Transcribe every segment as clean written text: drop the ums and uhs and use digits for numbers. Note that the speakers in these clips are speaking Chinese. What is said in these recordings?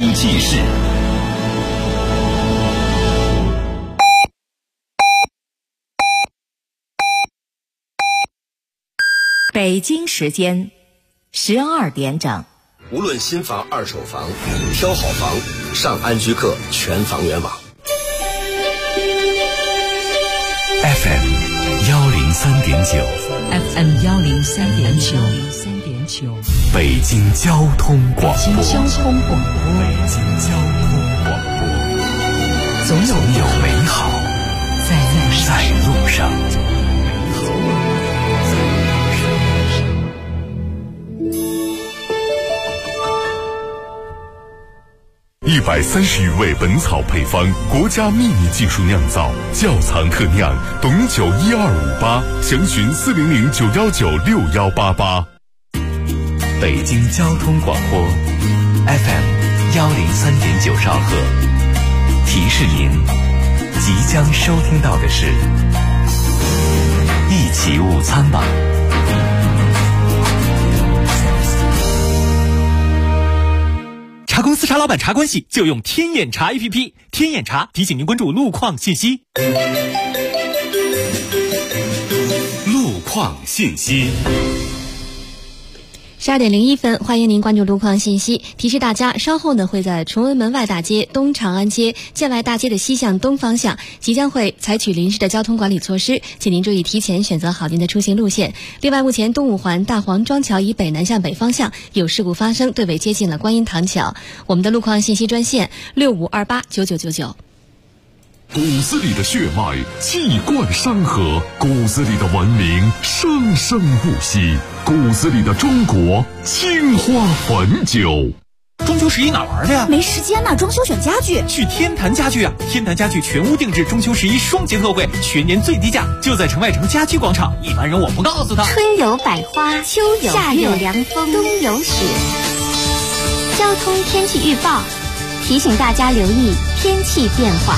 记事。 北京时间12点整。 无论新房、二手房，挑好房，上安居客全房源网。 FM 103.9 FM 103.9， 北京交通广播。 北京交通广播，总有美好在路上。 130余味本草配方，国家秘密技术酿造，窖藏特酿，董酒12588，详询40091961188。北京交通广播 FM 103.9兆赫，提示您即将收听到的是一起午餐吧。 茶公司茶老板茶关系就用天眼茶 APP， 天眼茶提醒您关注路况信息。 路况信息。 12点01分，欢迎您关注路况信息。提示大家，稍后呢会在崇文门外大街、东长安街、建外大街的西向东方向，即将会采取临时的交通管理措施，请您注意提前选择好您的出行路线。另外，目前东五环大黄庄桥以北南向北方向有事故发生，队尾接近了观音堂桥。我们的路况信息专线65289999。 骨子里的血脉气贯山河，骨子里的文明生生不息，骨子里的中国青花汾酒。 中秋11哪玩的呀？ 没时间呢，装修选家具。 去天坛家具啊！天坛家具全屋定制中秋11双节特惠，全年最低价，就在城外城家居广场。一般人我不告诉他。 春有百花，秋有夏有凉风，冬有雪。交通天气预报提醒大家留意天气变化。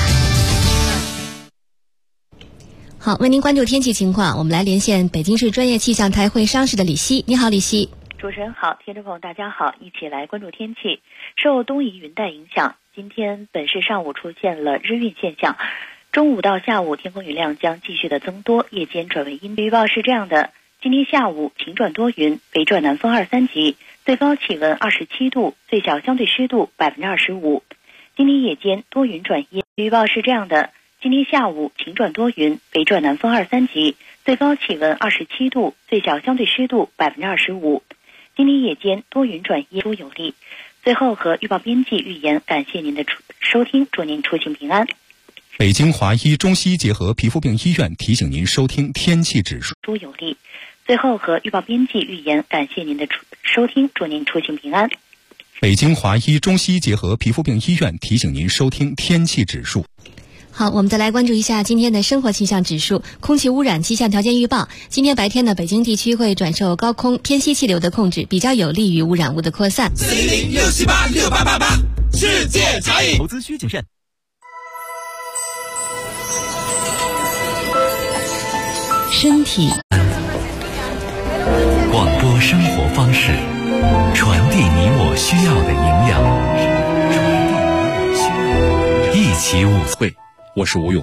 好，为您关注天气情况，我们来连线北京市专业气象台会商室的李希。你好，李希。 主持人好，听众朋友大家好，一起来关注天气。受东移云带影响，今天本市上午出现了日晕现象，中午到下午天空云量将继续的增多，夜间转为阴。预报是这样的：今天下午晴转多云，北转南风2、3级，最高气温27度，最小相对湿度25%。今天夜间多云转阴。预报是这样的：今天下午晴转多云，北转南风2、3级，最高气温27度，最小相对湿度25%。今天夜间多云转阴，多有利。最后和预报编辑预言，感谢您的收听，祝您出行平安。 北京华医中西结合皮肤病医院提醒您收听天气指数， 多有利。最后和预报编辑预言，感谢您的收听，祝您出行平安。 北京华医中西结合皮肤病医院提醒您收听天气指数。 好，我们再来关注一下今天的生活气象指数。空气污染气象条件预报，今天白天呢，北京地区会转受高空偏西气流的控制，比较有利于污染物的扩散。 400-678-6888，世界茶饮。 投资需谨慎。 身体广播生活方式，传递你我需要的营养。一起午会， 我是吴勇。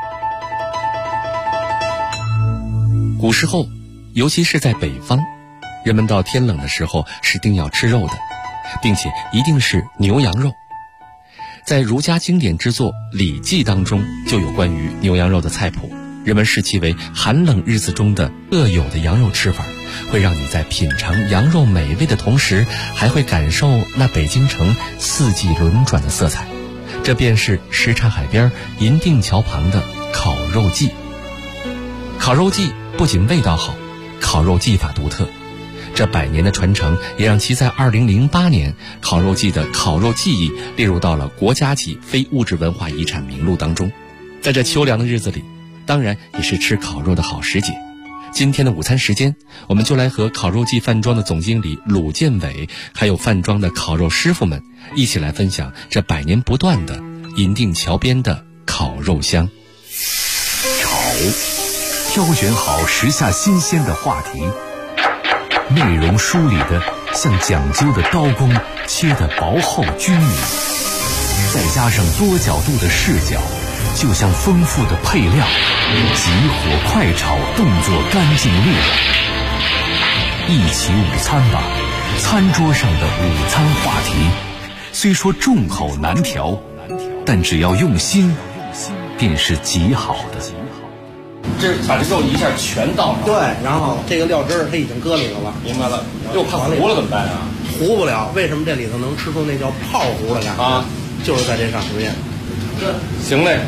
古时候，尤其是在北方，人们到天冷的时候是定要吃肉的，并且一定是牛羊肉。在儒家经典之作《礼记》当中就有关于牛羊肉的菜谱，人们视其为寒冷日子中的特有的羊肉吃法，会让你在品尝羊肉美味的同时，还会感受那北京城四季轮转的色彩。这便是什刹海边银锭桥旁的烤肉季。烤肉季不仅味道好，烤肉技法独特，这100年的传承也让其在2008年烤肉季的烤肉技艺列入到了国家级非物质文化遗产名录当中。在这秋凉的日子里，当然也是吃烤肉的好时节。今天的午餐时间，我们就来和烤肉季饭庄的总经理鲁建伟，还有饭庄的烤肉师傅们一起来分享这100年不断的银锭桥边的烤肉香。 挑选好时下新鲜的话题，内容梳理的像讲究的刀工，切得薄厚均匀。 再加上多角度的视角，就像丰富的配料，急火快炒，动作干净利落。一起午餐吧，餐桌上的午餐话题，虽说众口难调，但只要用心，便是极好的。 这把这肉一下全倒上， 对，然后这个料汁儿它已经搁里头了。 明白了，又怕糊了怎么办啊？ 糊不了，为什么这里头能吃出那叫泡糊的感觉啊？就是在这上实验。 行嘞。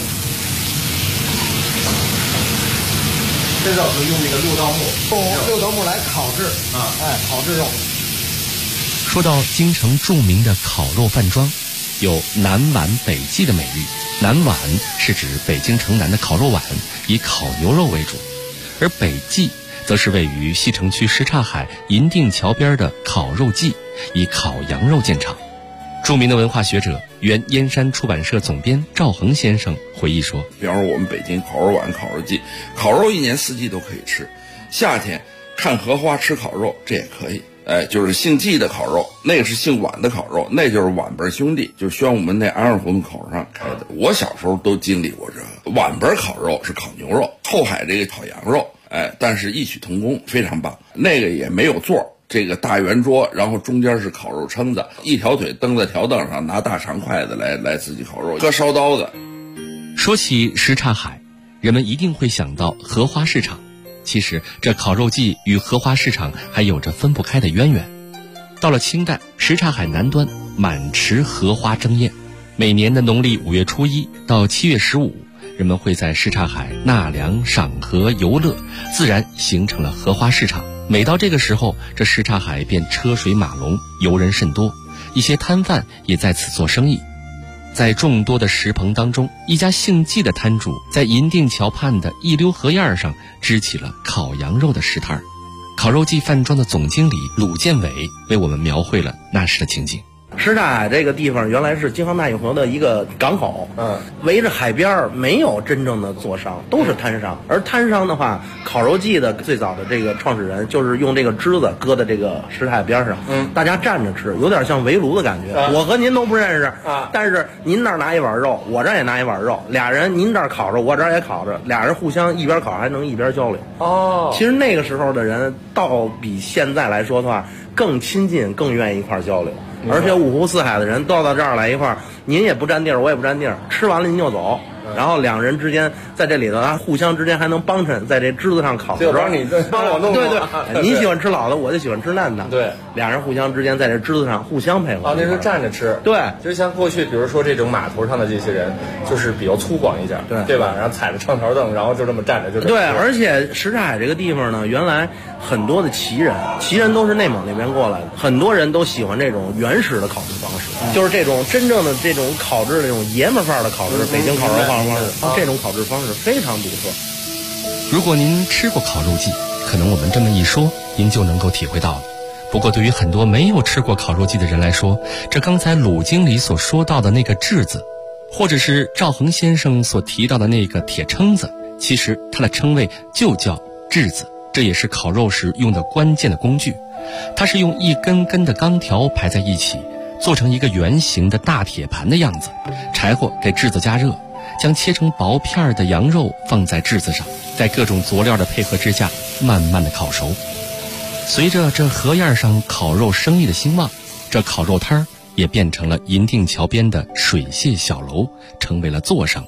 这肉就用这个六道木，用六道木来烤制啊，烤制肉。 说到京城著名的烤肉饭庄，有南碗北记的美誉。南碗是指北京城南的烤肉碗，以烤牛肉为主，而北记则是位于西城区什刹海银锭桥边的烤肉记，以烤羊肉见长。著名的文化学者、原燕山出版社总编赵恒先生回忆说， 比方说我们北京烤肉碗、烤肉季，烤肉一年四季都可以吃，夏天看荷花吃烤肉这也可以。就是姓季的烤肉，那个是姓碗的烤肉，那就是碗辈兄弟，就是宣武门那安二胡同口上开的。我小时候都经历过这个碗辈烤肉，是烤牛肉，后海这个烤羊肉，但是异曲同工，非常棒。那个也没有座，这个大圆桌，然后中间是烤肉撑子，一条腿蹬在条凳上，拿大长筷子来自己烤肉，搁烧刀子。 说起什刹海，人们一定会想到荷花市场。其实这烤肉季与荷花市场还有着分不开的渊源。到了清代，什刹海南端满池荷花争艳，每年的农历5月初1到7月15，人们会在什刹海纳凉赏荷游乐，自然形成了荷花市场。每到这个时候，这什刹海便车水马龙，游人甚多，一些摊贩也在此做生意。在众多的石棚当中，一家姓季的摊主在银锭桥畔的一溜荷叶上支起了烤羊肉的食摊儿。烤肉季饭庄的总经理鲁建伟为我们描绘了那时的情景。 什刹海这个地方原来是京杭大运河的一个港口，围着海边没有真正的座商，都是摊商。而摊商的话，烤肉季的最早的这个创始人就是用这个枝子搁在这个什刹海边上，大家站着吃，有点像围炉的感觉。我和您都不认识，但是您那儿拿一碗肉，我这儿也拿一碗肉，俩人您这儿烤着，我这儿也烤着，俩人互相一边烤还能一边交流。其实那个时候的人，倒比现在来说的话更亲近，更愿意一块儿交流。而且五湖四海的人都到这儿来一块儿，您也不占地儿，我也不占地儿，吃完了您就走。然后两人之间在这里头，互相之间还能帮衬，在这枝子上烤的时候， 就你帮我弄。 对，您喜欢吃老的，我就喜欢吃嫩的。 对， 俩人互相之间在这枝子上互相配合。 那是站着吃。 对， 就像过去，比如说这种码头上的这些人，就是比较粗犷一点，对吧？然后踩着长条凳，然后就这么站着，就对。而且什刹海这个地方呢，原来很多的旗人都是内蒙那边过来的，很多人都喜欢这种原始的烤制方式，就是这种真正的这种烤制的这种爷们儿范儿的烤制，北京烤肉方式。这种烤制方式非常独特。 如果您吃过烤肉季，可能我们这么一说，您就能够体会到了。不过对于很多没有吃过烤肉季的人来说，这刚才鲁经理所说到的那个炙子，或者是赵恒先生所提到的那个铁撑子，其实它的称谓就叫炙子，这也是烤肉时用的关键的工具。它是用一根根的钢条排在一起，做成一个圆形的大铁盘的样子，柴火给炙子加热，将切成薄片的羊肉放在炙子上，在各种佐料的配合之下，慢慢的烤熟。随着这荷叶上烤肉生意的兴旺，这烤肉摊儿也变成了银锭桥边的水榭小楼，成为了座商。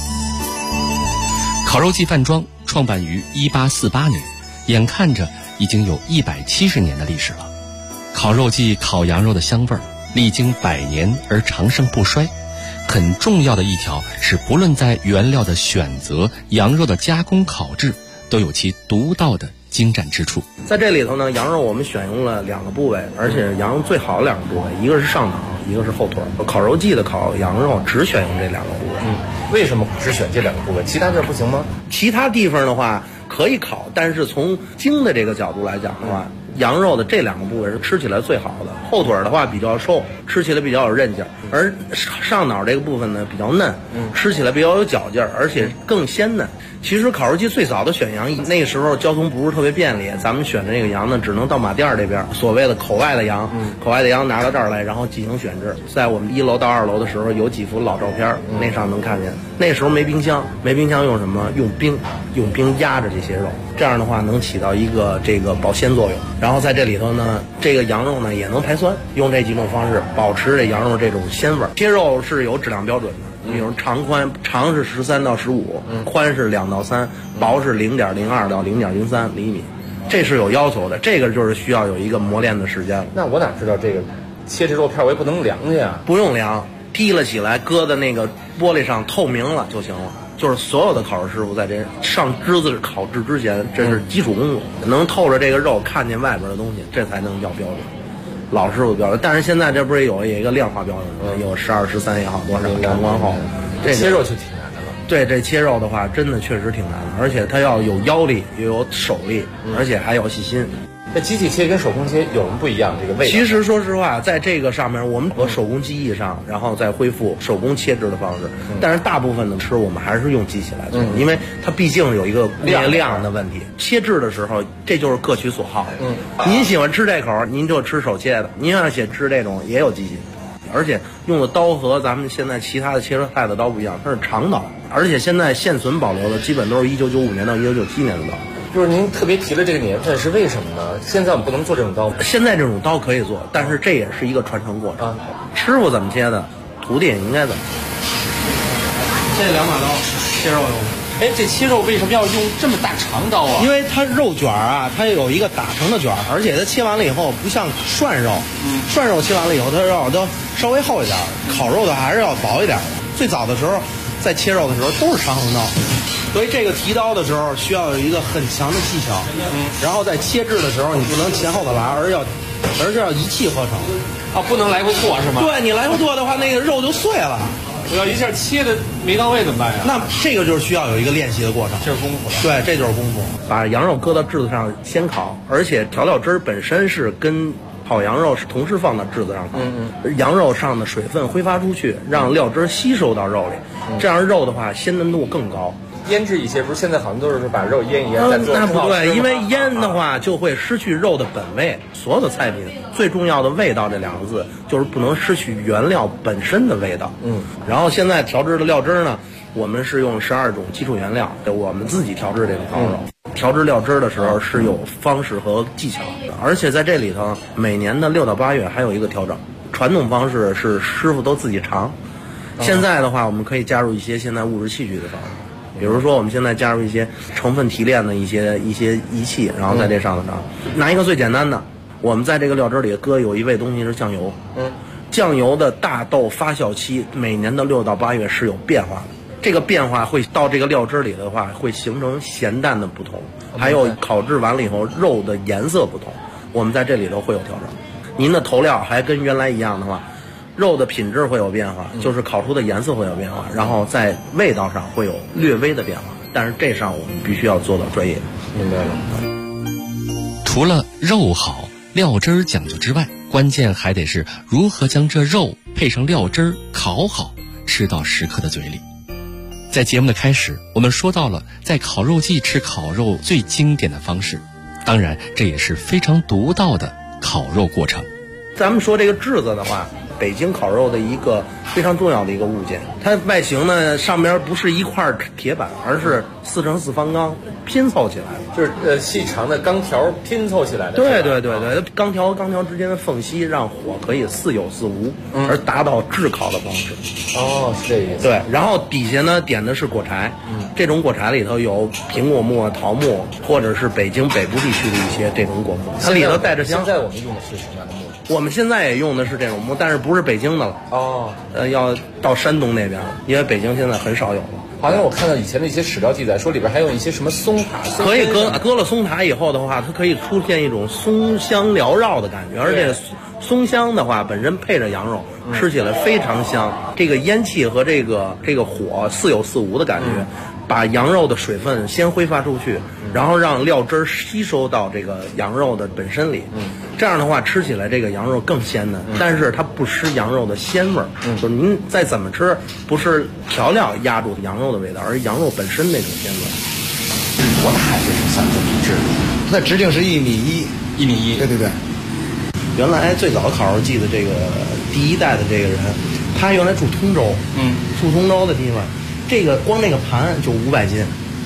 烤肉季饭庄创办于1848年，眼看着已经有170年的历史了。烤肉季烤羊肉的香味儿历经100年而长盛不衰。很重要的一条是，不论在原料的选择、羊肉的加工烤制，都有其独到的精湛之处。 在这里头呢，羊肉我们选用了2个部位，而且羊肉最好的2个部位，一个是上脑，一个是后腿。烤肉季的烤羊肉只选用这2个部位。 为什么只选这2个部位？其他地儿不行吗？ 其他地方的话可以烤，但是从精的这个角度来讲的话， 羊肉的这两个部位是吃起来最好的。后腿的话比较瘦，吃起来比较有韧劲儿，而上脑这个部分呢比较嫩，吃起来比较有嚼劲儿，而且更鲜嫩。其实烤肉季最早的选羊，那个时候交通不是特别便利，咱们选的这个羊呢，只能到马店这边，所谓的口外的羊，口外的羊拿到这儿来，然后进行选制。在我们1楼到2楼的时候，有几幅老照片，那上能看见。那时候没冰箱，没冰箱用什么？用冰压着这些肉，这样的话能起到一个这个保鲜作用。然后在这里头呢，这个羊肉呢也能排酸，用这几种方式保持这羊肉这种鲜味。切肉是有质量标准的。比如长宽，长是13到15，宽是2到3，薄是0.02到0.03厘米，这是有要求的。这个就是需要有一个磨练的时间了。 那我哪知道这个切这肉片我也不能量去呀？ 不用量，提了起来，搁在那个玻璃上透明了就行了。就是所有的烤肉师傅在这上枝子烤制之前，这是基础工作，能透着这个肉看见外边的东西，这才能叫标准。老师傅标准，但是现在这不是有一个量化标准，有12、13也好，多少阳光厚，这切肉就挺难的了。 对，这切肉的话，真的确实挺难的，而且它要有腰力，又有手力，而且还有细心。 这机器切跟手工切有什么不一样？这个味道？ 其实说实话，在这个上面，我们和手工技艺上，然后再恢复手工切制的方式。但是大部分的吃，我们还是用机器来做，因为它毕竟有一个量的问题。切制的时候，这就是各取所好。您喜欢吃这口，您就吃手切的；您要想吃这种，也有机器。而且用的刀和咱们现在其他的切菜的刀不一样，它是长刀，而且现在现存保留的基本都是1995年到1997年的刀。 就是您特别提了这个年份是为什么呢？现在我们不能做这种刀。 现在这种刀可以做，但是这也是一个传承过程。师傅怎么切的，徒弟也应该怎么切。这2把刀切肉用。 哎，这切肉为什么要用这么大长刀啊？ 因为它肉卷啊，它有一个打成的卷，而且它切完了以后不像涮肉，涮肉切完了以后它肉都稍微厚一点，烤肉的还是要薄一点的。最早的时候在切肉的时候都是长横刀。所以这个提刀的时候需要有一个很强的技巧，然后在切制的时候你不能前后的拉，而是要一气呵成。 不能来回剁是吗？ 对，你来回剁的话，那个肉就碎了。 我要一下切的没到位怎么办呀？ 那这个就是需要有一个练习的过程， 这是功夫。 对，这就是功夫。把羊肉搁到炙子上先烤，而且调料汁本身是跟烤羊肉是同时放到炙子上烤，羊肉上的水分挥发出去，让料汁吸收到肉里，这样肉的话鲜嫩度更高。 腌制一些，不是现在好像都是把肉腌一腌再做。 那不对，因为腌的话就会失去肉的本味。所有的菜品最重要的味道这2个字，就是不能失去原料本身的味道。然后现在调制的料汁呢，我们是用12种基础原料，我们自己调制这个烤肉。调制料汁的时候是有方式和技巧的，而且在这里头每年的6到8月还有一个调整。传统方式是师傅都自己尝，现在的话我们可以加入一些现代物质器具的方式。比如说，我们现在加入一些成分提炼的一些仪器，然后在这上头拿一个最简单的，我们在这个料汁里搁有一味东西是酱油。酱油的大豆发酵期每年的6到8月是有变化的，这个变化会到这个料汁里的话，会形成咸淡的不同，还有烤制完了以后肉的颜色不同，我们在这里头会有调整。您的头料还跟原来一样的话，肉的品质会有变化，就是烤出的颜色会有变化，然后在味道上会有略微的变化，但是这上我们必须要做到专业。 明白了。 除了肉好、料汁儿讲究之外，关键还得是如何将这肉配上料汁儿烤好，吃到食客的嘴里。在节目的开始，我们说到了在烤肉季吃烤肉最经典的方式，当然这也是非常独到的烤肉过程。 咱们说这个炙子的话，北京烤肉的一个非常重要的一个物件，它外形呢上边不是一块铁板，而是4×4方钢拼凑起来的， 就是细长的钢条拼凑起来的。 对对对对，钢条和钢条之间的缝隙让火可以似有似无，而达到炙烤的方式。 哦，是这意思。 对，然后底下呢点的是果柴，这种果柴里头有苹果木、桃木，或者是北京北部地区的一些这种果木，它里头带着香。 现在我们用的是什么样的木？ 我们现在也用的是这种木，但是不是北京的了。 哦， 要到山东那边了，因为北京现在很少有了。 好像我看到以前的一些史料记载说里边还有一些什么松塔， 可以搁了松塔以后的话，它可以出现一种松香缭绕的感觉，而且松香的话本身配着羊肉，吃起来非常香。这个烟气和这个火似有似无的感觉，把羊肉的水分先挥发出去，然后让料汁吸收到这个羊肉的本身里。这样的话吃起来这个羊肉更鲜嫩，但是它不失羊肉的鲜味儿。就是您再怎么吃，不是调料压住羊肉的味道，而是羊肉本身那种鲜味。 多大这是像这么一只？ 那直径是1.1米。 1.1米。 对对对。 原来最早烤肉季的这个第一代的这个人，他原来住通州，住通州的地方，这个光这个盘就500斤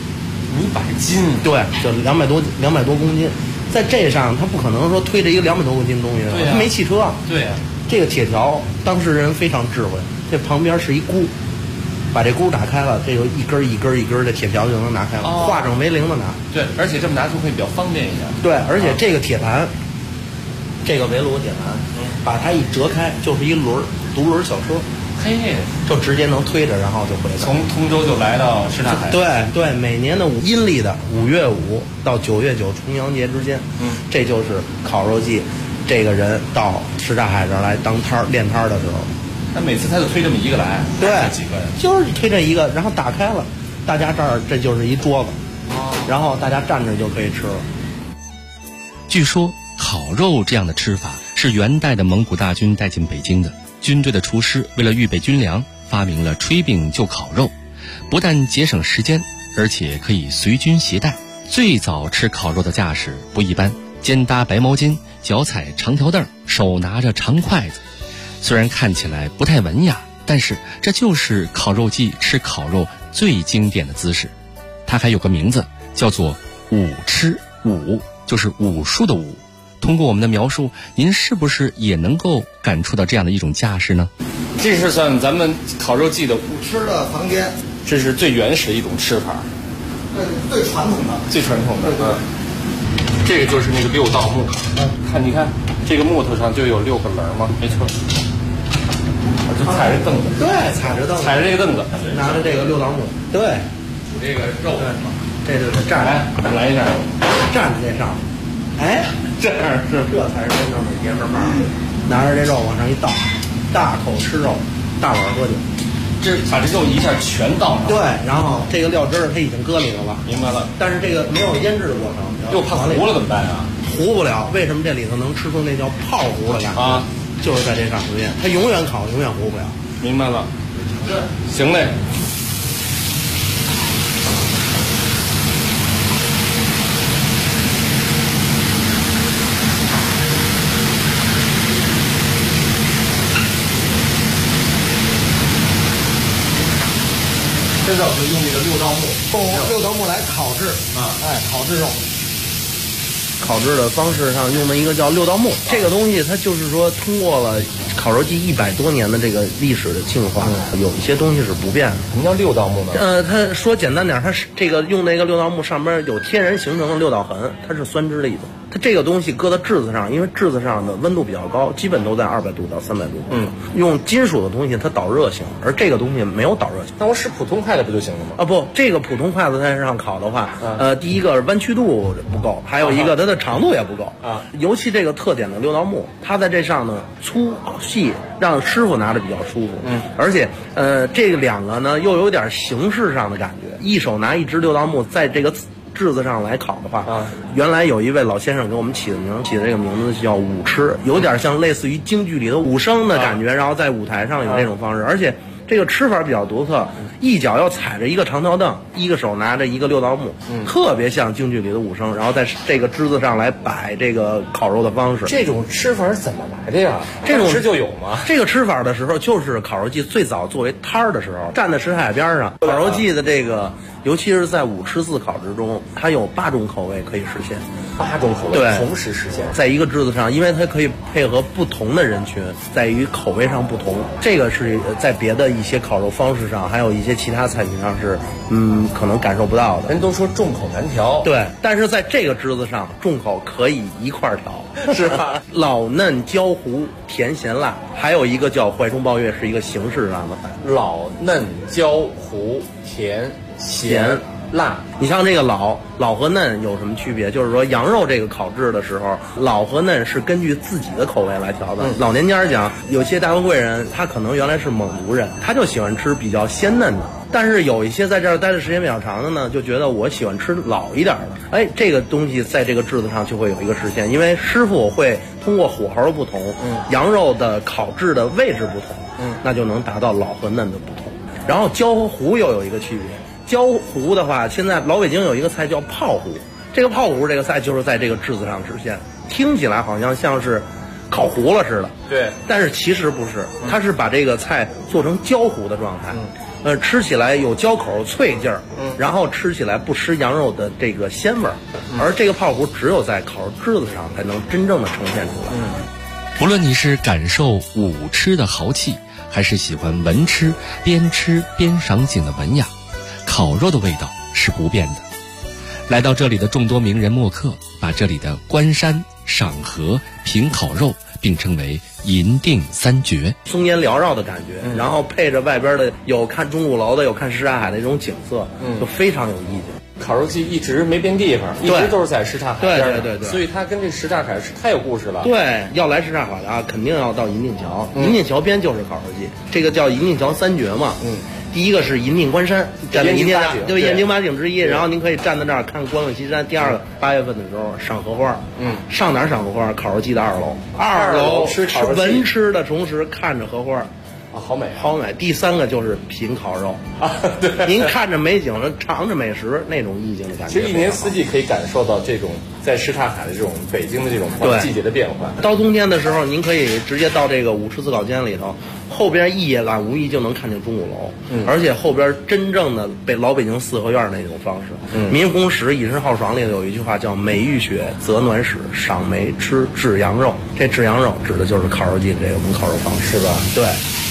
，500斤， 对，就200多公斤，在这上他不可能说推着一个200多公斤的东西，他没汽车， 对啊， 这个铁条当事人非常智慧，这旁边是一箍，把这箍打开了，这就一根一根一根的铁条就能拿开了，化整为零的拿， 对，而且这么拿就会比较方便一点， 对，而且这个铁盘。这个围炉铁盘，把它一折开，就是一独轮小车， 嘿， 就直接能推着，然后就回来。 从通州就来到什刹海。 对，每年的阴历的5月5到9月9重阳节之间，这就是烤肉季，这个人到什刹海这儿来当练摊的时候。 那每次他就推这么一个来， 对， 几个人？ 就是推这一个，然后打开了，大家这就是一桌子，然后大家站着就可以吃了。 据说。烤肉这样的吃法是元代的蒙古大军带进北京的，军队的厨师为了预备军粮，发明了炊饼就烤肉，不但节省时间，而且可以随军携带。最早吃烤肉的架势不一般，肩搭白毛巾，脚踩长条凳，手拿着长筷子。虽然看起来不太文雅，但是这就是烤肉季吃烤肉最经典的姿势。它还有个名字，叫做武吃，武就是武术的武。通过我们的描述，您是不是也能够感触到这样的一种架势呢？ 这是算咱们烤肉季的武吃的房间， 这是最原始的一种吃法， 最传统的， 最传统的。这个就是那个6道木，你看这个木头上就有6个棱吗？没错，就踩着凳子， 对，踩着这个凳子， 拿着这个6道木，对， 煮这个肉， 这就是站来一下， 站在这上面。哎，这才是真正的爷们儿。拿着这肉往上一倒，大口吃肉，大碗喝酒。 这把这肉一下全倒上。 对，然后这个料汁儿它已经搁里头了。 明白了。 但是这个没有腌制的过程。 又怕糊了怎么办啊？ 糊不了。为什么这里头能吃出那叫泡糊的感觉？啊，就是在这上实验，它永远烤，永远糊不了。 明白了。行嘞。 现在我就用这个6道木，用6道木来烤制烤制肉。 烤制的方式上用的一个叫6道木，这个东西它就是说通过了烤肉季100多年的这个历史的进化，有一些东西是不变的。 什么叫6道木呢？ 它说简单点，它是这个用那个6道木上边有天然形成的6道痕，它是酸枝的一种。它这个东西搁到炙子上，因为炙子上的温度比较高，基本都在200度到300度。用金属的东西它导热性，而这个东西没有导热性。 那我使普通筷子不就行了吗？ 啊不，这个普通筷子在上烤的话，第一个弯曲度不够，还有一个它的长度也不够啊。尤其这个特点的6道木，它在这上呢粗细让师傅拿着比较舒服。而且这两个呢又有点形式上的感觉，一手拿一只6道木在这个炙子上来烤的话，原来有一位老先生给我们起的这个名字叫武吃，有点像类似于京剧里的武生的感觉，然后在舞台上有这种方式，而且这个吃法比较独特，一脚要踩着一个长条凳，一个手拿着一个6道木，特别像京剧里的武生，然后在这个枝子上来摆这个烤肉的方式。 这种吃法怎么来的呀？ 这种吃就有吗？ 这个吃法的时候，就是烤肉季最早作为摊儿的时候，站在什刹海边上，烤肉季的这个，尤其是在武吃自烤之中，它有8种口味可以实现。 8种口味同时实现， 在一个炙子上，因为它可以配合不同的人群，在于口味上不同。这个是在别的一些烤肉方式上，还有一些其他菜品上是可能感受不到的。 人都说众口难调， 对，但是在这个炙子上，众口可以一块儿调， 是吧？ 老嫩焦糊甜咸辣，还有一个叫怀中抱月，是一个形式上的菜。 老嫩焦糊甜咸辣， 你像这个老和嫩有什么区别？就是说羊肉这个烤制的时候，老和嫩是根据自己的口味来调的。老年间讲，有些大富贵人他可能原来是蒙族人，他就喜欢吃比较鲜嫩的。但是有一些在这儿待的时间比较长的呢，就觉得我喜欢吃老一点的。哎，这个东西在这个炙子上就会有一个实现，因为师傅会通过火候不同，羊肉的烤制的位置不同，那就能达到老和嫩的不同。然后焦和糊又有一个区别。焦糊的话，现在老北京有一个菜叫泡糊，这个泡糊这个菜就是在这个炙子上实现，听起来好像像是烤糊了似的， 对， 但是其实不是，它是把这个菜做成焦糊的状态，吃起来有焦口脆劲儿，然后吃起来不失羊肉的这个鲜味儿，而这个泡糊只有在烤炙子上才能真正的呈现出来。 不论你是感受舞吃的豪气，还是喜欢闻吃边赏景的文雅，烤肉的味道是不变的。来到这里的众多名人墨客，把这里的观山、赏河、品烤肉并称为银锭三绝， 松烟缭绕的感觉，然后配着外边的有看钟鼓楼的，有看什刹海的这种景色，就非常有意境。 烤肉季一直没变地方，一直都是在什刹海边上， 对， 所以它跟这什刹海是太有故事了。 对，要来什刹海啊，肯定要到银锭桥，银锭桥边就是烤肉季，这个叫银锭桥三绝嘛。第一个是银锭关山，站在银锭上，对，燕京八景之一。然后您可以站在这儿看观望西山。第二个8月份的时候赏荷花，上哪儿赏荷花？烤肉季的2楼，2楼是闻吃的同时看着荷花， 啊，好美， 好美。第3个就是品烤肉啊，对，您看着美景，尝着美食，那种意境的感觉。 其实一年四季可以感受到这种在什刹海的这种北京的这种季节的变化。 到冬天的时候，您可以直接到这个舞狮子稿间里头，后边一眼无意就能看见钟鼓楼，而且后边真正的老北京四合院那种方式。民风史以身浩爽里头有一句话叫美玉雪则暖史，赏梅吃炙羊肉。这炙羊肉指的就是烤肉季这个烤肉方式， 是吧？ 对。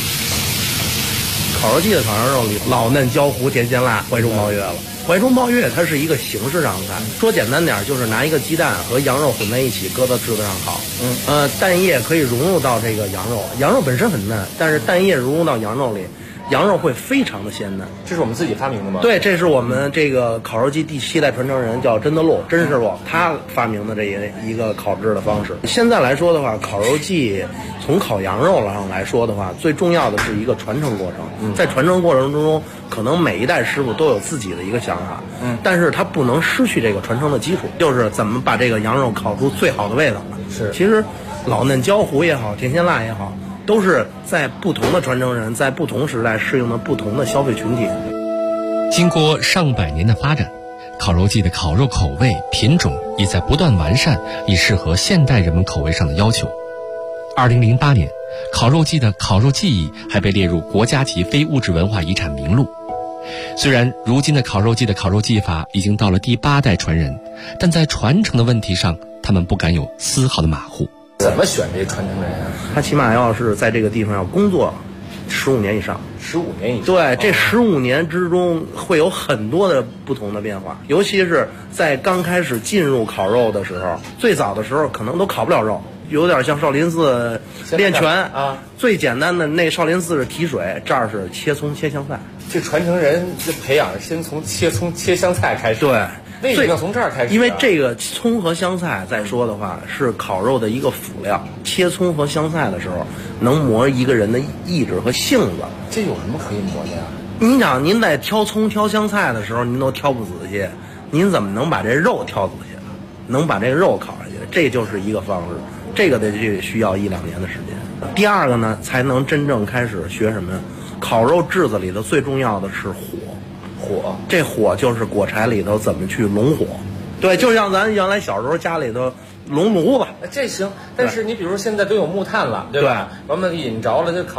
烤肉季的烤羊肉里，老嫩焦糊甜咸辣，怀中抱月了。怀中抱月它是一个形式上的菜，说简单点就是拿一个鸡蛋和羊肉混在一起，搁到炙子上烤。蛋液可以融入到这个羊肉，羊肉本身很嫩，但是蛋液融入到羊肉里，羊肉会非常的鲜嫩。 这是我们自己发明的吗？ 对，这是我们这个烤肉季第7代传承人叫甄德禄甄师傅，他发明的这一个烤制的方式。现在来说的话，烤肉季从烤羊肉上来说的话，最重要的是一个传承过程。在传承过程中，可能每一代师傅都有自己的一个想法，但是他不能失去这个传承的基础，就是怎么把这个羊肉烤出最好的味道。 是， 其实老嫩焦糊也好，甜咸辣也好，都是在不同的传承人在不同时代适应的不同的消费群体。 经过上百年的发展，烤肉季的烤肉口味品种也在不断完善，以适合现代人们口味上的要求。2008年，烤肉季的烤肉技艺还被列入国家级非物质文化遗产名录。虽然如今的烤肉季的烤肉技法已经到了第8代传人，但在传承的问题上，他们不敢有丝毫的马虎。 怎么选这个传承人啊？ 他起码要是在这个地方要工作15年以上。 15年以上。 对，这15年之中会有很多的不同的变化，尤其是在刚开始进入烤肉的时候，最早的时候可能都烤不了肉，有点像少林寺练拳啊。最简单的那少林寺是提水，这儿是切葱切香菜。 这传承人这培养先从切葱切香菜开始。 对。 为什么要从这儿开始？ 因为这个葱和香菜再说的话是烤肉的一个辅料，切葱和香菜的时候能磨一个人的意志和性子。 这有什么可以磨的呀？ 您想，您在挑葱挑香菜的时候您都挑不仔细，您怎么能把这肉挑仔细，能把这个肉烤下去？这就是一个方式，这个得需要1-2年的时间。第二个呢，才能真正开始学什么呀？烤肉炙子里头最重要的是火，这火就是果柴里头怎么去拢火。对，就像咱原来小时候家里头拢炉子， 这行。但是你比如说现在都有木炭了，对吧？完了引着了就烤，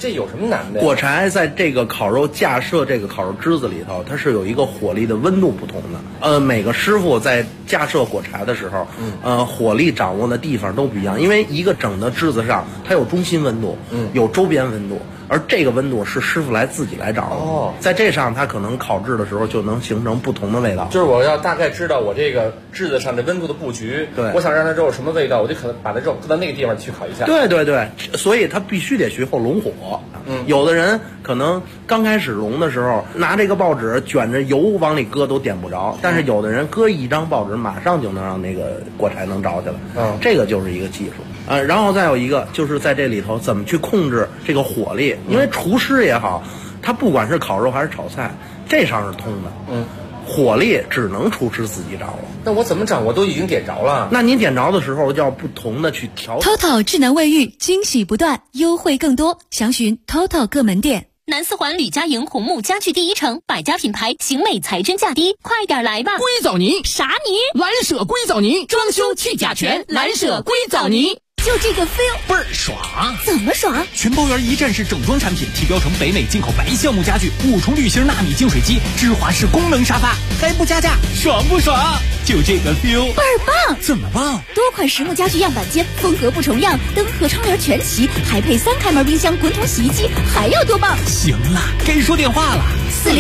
这有什么难的呀？ 果柴在这个烤肉架设这个烤肉枝子里头，它是有一个火力的温度不同的。每个师傅在架设果柴的时候，火力掌握的地方都不一样，因为一个整的枝子上它有中心温度，有周边温度，而这个温度是师傅自己来掌握。在这上它可能烤制的时候就能形成不同的味道。 就是我要大概知道我这个枝子上的温度的布局，对，我想让它肉有什么味道，我就可能把它肉搁到那个地方去烤一下。 对对对，所以它必须得学会拢火。有的人可能刚开始熔的时候拿这个报纸卷着油往里搁都点不着，但是有的人搁一张报纸马上就能让那个果柴能着起来。这个就是一个技术。然后再有一个就是在这里头怎么去控制这个火力，因为厨师也好，他不管是烤肉还是炒菜，这上是通的。火力只能厨师自己掌握。 那我怎么掌握？都已经点着了。 那您点着的时候就要不同的去调。 TOTO 智能卫浴，惊喜不断，优惠更多，详询 TOTO 各门店。 南四环吕家营红木家具第一城，百家品牌，型美才真价低，快点来吧！ 硅藻泥啥泥？ 蓝舍硅藻泥，装修去甲醛，蓝舍硅藻泥。 就这个 feel 倍儿爽！ 怎么爽？ 全包圆一站式整装产品，提标成北美进口白橡木家具，5重滤芯纳米净水机，芝华士功能沙发，还不加价，爽不爽？就这个 feel 倍儿棒！ 怎么棒？ 多款实木家具样板间，风格不重样，灯和窗帘全齐，还配3开门冰箱、滚筒洗衣机，还要多棒？ 行了，该说电话了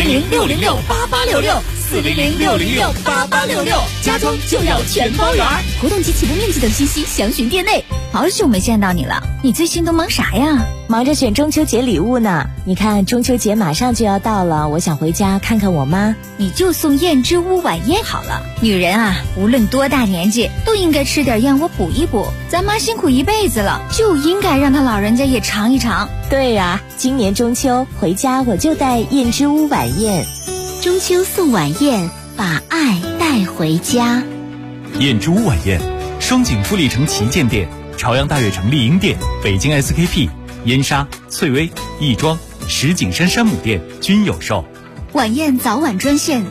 ，400-606-8866，400-606-8866，家装就要全包圆。活动及起步面积等信息详询店内。 好久没见到你了，你最近都忙啥呀？ 忙着选中秋节礼物呢。你看中秋节马上就要到了，我想回家看看我妈。 你就送燕之屋晚宴好了。女人啊，无论多大年纪，都应该吃点燕窝补一补。咱妈辛苦一辈子了，就应该让她老人家也尝一尝。 对呀，今年中秋回家我就带燕之屋晚宴。 中秋送晚宴，把爱带回家。 燕之屋晚宴，双井富力城旗舰店、朝阳大悦城丽婴店、北京 SKP、燕莎、翠微、亦庄、石景山山姆店均有售。 晚宴早晚专线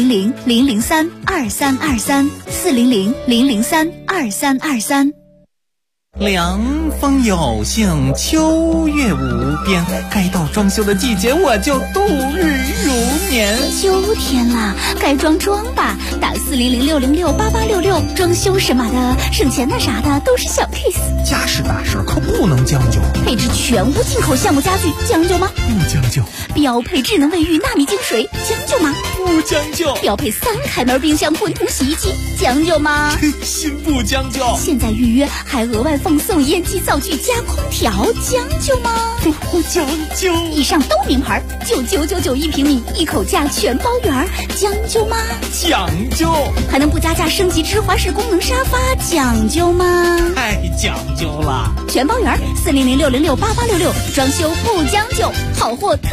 400-003-2323，400-003-2323。 凉风有幸，秋月无边，该到装修的季节，我就度日如年。 秋天了，该装吧，打400-606-8866，装修什么的，省钱的啥的都是小 case。 家事大事可不能将就。 配置全屋进口橡木家具，将就吗？ 不将就。 标配智能卫浴纳米净水，将就吗？ 不将就。 标配3开门冰箱、滚筒洗衣机，将就吗？ 真心不将就。 现在预约还额外放送烟机灶具加空调，将就吗？ 不将就。 以上都名牌，9,991平米，一口价全包圆，将就吗？ 讲究。 还能不加价升级芝华士功能沙发，讲究吗？ 太讲究了。 全包圆，400-606-8866，装修不将就，好货特